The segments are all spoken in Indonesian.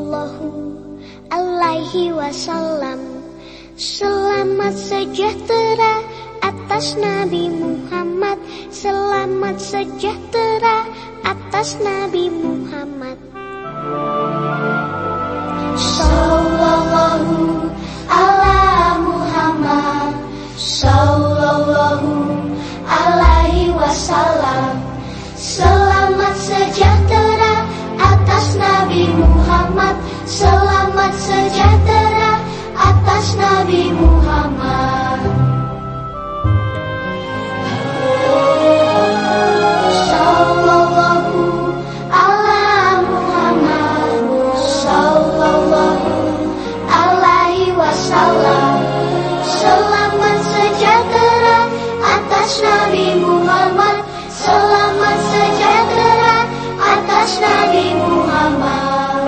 Sallallahu alaihi wasallam. Selamat sejahtera atas Nabi Muhammad. Selamat sejahtera atas Nabi Muhammad. Sallallahu ala Muhammad. Sallallahu alaihi wasallam. Selamat sejahtera atas Nabi Muhammad. Selamat sejahtera atas Nabi Muhammad. Sallallahu ala Muhammad. Sallallahu alaihi wasallam. Selamat sejahtera atas Nabi Muhammad. Selamat sejahtera atas Nabi Muhammad.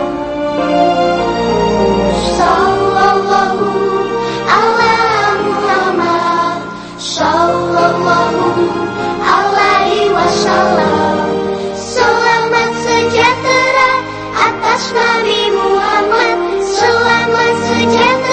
Sallallahu ala Muhammad. Sallallahu alaihi wasallam. Selamat sejahtera atas Nabi Muhammad. Selamat sejahtera